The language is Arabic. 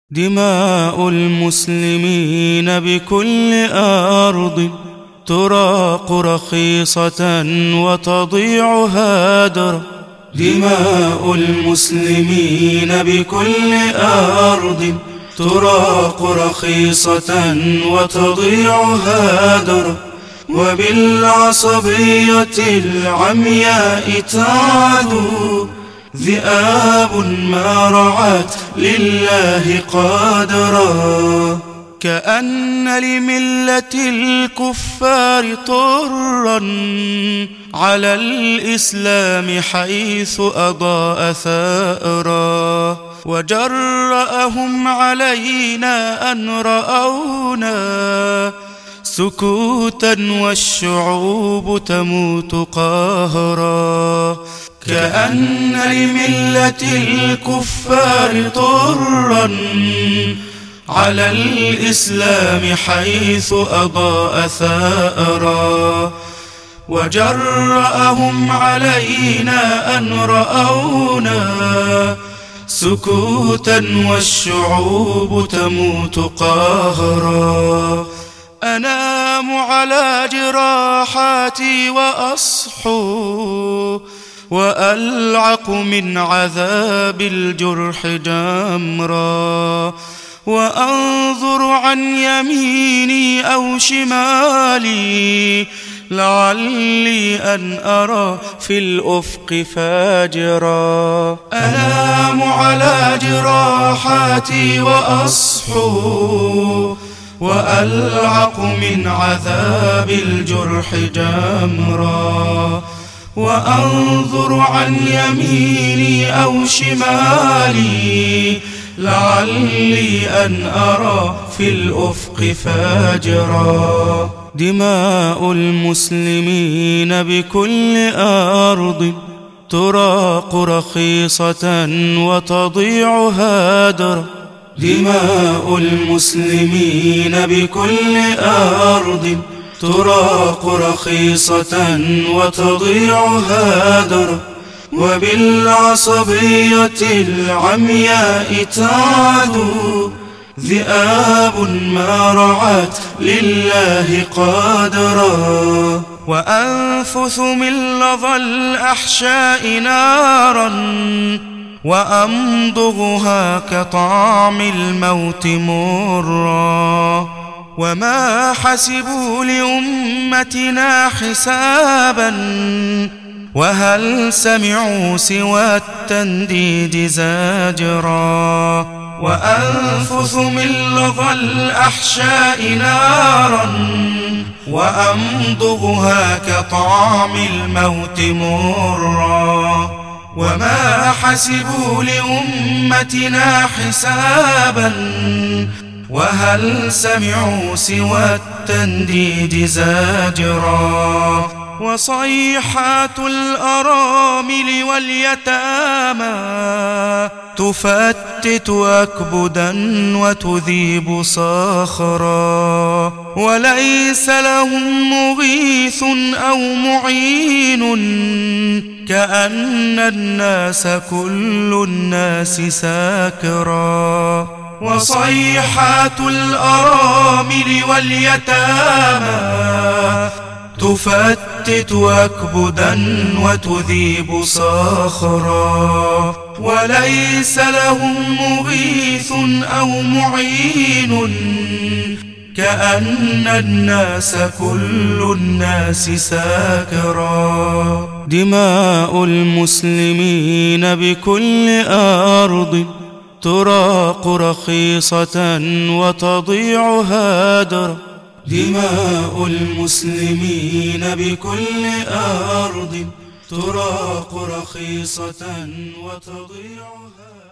دماء المسلمين بكل أرض تراق رخيصة وتضيع هادرا. دماء المسلمين بكل أرض تراق رخيصة وتضيع هادرا، وبالعصبية العمياء تعدو ذئاب ما رعت لله قادرا. كأن لملة الكفار طرا على الإسلام حيث أضاء ثأرا، وجرأهم علينا أن رأونا سكوتا والشعوب تموت قهرا. كأن لملة الكفار طرا على الإسلام حيث أضاء ثأرا، وجرأهم علينا أن رأونا سكوتا والشعوب تموت قهرا. أنام على جراحاتي وأصحو وألعق من عذاب الجرح جمرا، وأنظر عن يميني أو شمالي لعلي أن أرى في الأفق فاجرا. أنام على جراحاتي وأصحو وألعق من عذاب الجرح جمرا، وأنظر عن يميني أو شمالي لعلي أن أرى في الأفق فاجرا. دماء المسلمين بكل أرض تراق رخيصة وتضيع هادرا. دماء المسلمين بكل أرض تراق رخيصة وتضيع هادرا، وبالعصبية العمياء تعدو ذئاب ما رعت لله قادرا. وأنفث من لظى الأحشاء نارا وأمضغها كطعم الموت مرا، وما حسبوا لأمتنا حسابا وهل سمعوا سوى التنديد زاجرا. وأنفث من لظى الأحشاء نارا وأمضغها كطعم الموت مرا، وما حسبوا لأمتنا حسابا وهل سمعوا سوى التنديد زاجرا. وصيحات الأرامل واليتامى تفتت أكبدا وتذيب صخرا، وليس لهم مغيث أو معين كأن الناس كل الناس ساكرا. وصيحات الأرامل واليتامى تفتت أكبدا وتذيب صخرا، وليس لهم مغيث أو معين كأن الناس كل الناس ساكرا. دماء المسلمين بكل أرض تراق رخيصة وتضيع هادرا. دماء المسلمين بكل أرض تراق رخيصة وتضيع هادرا.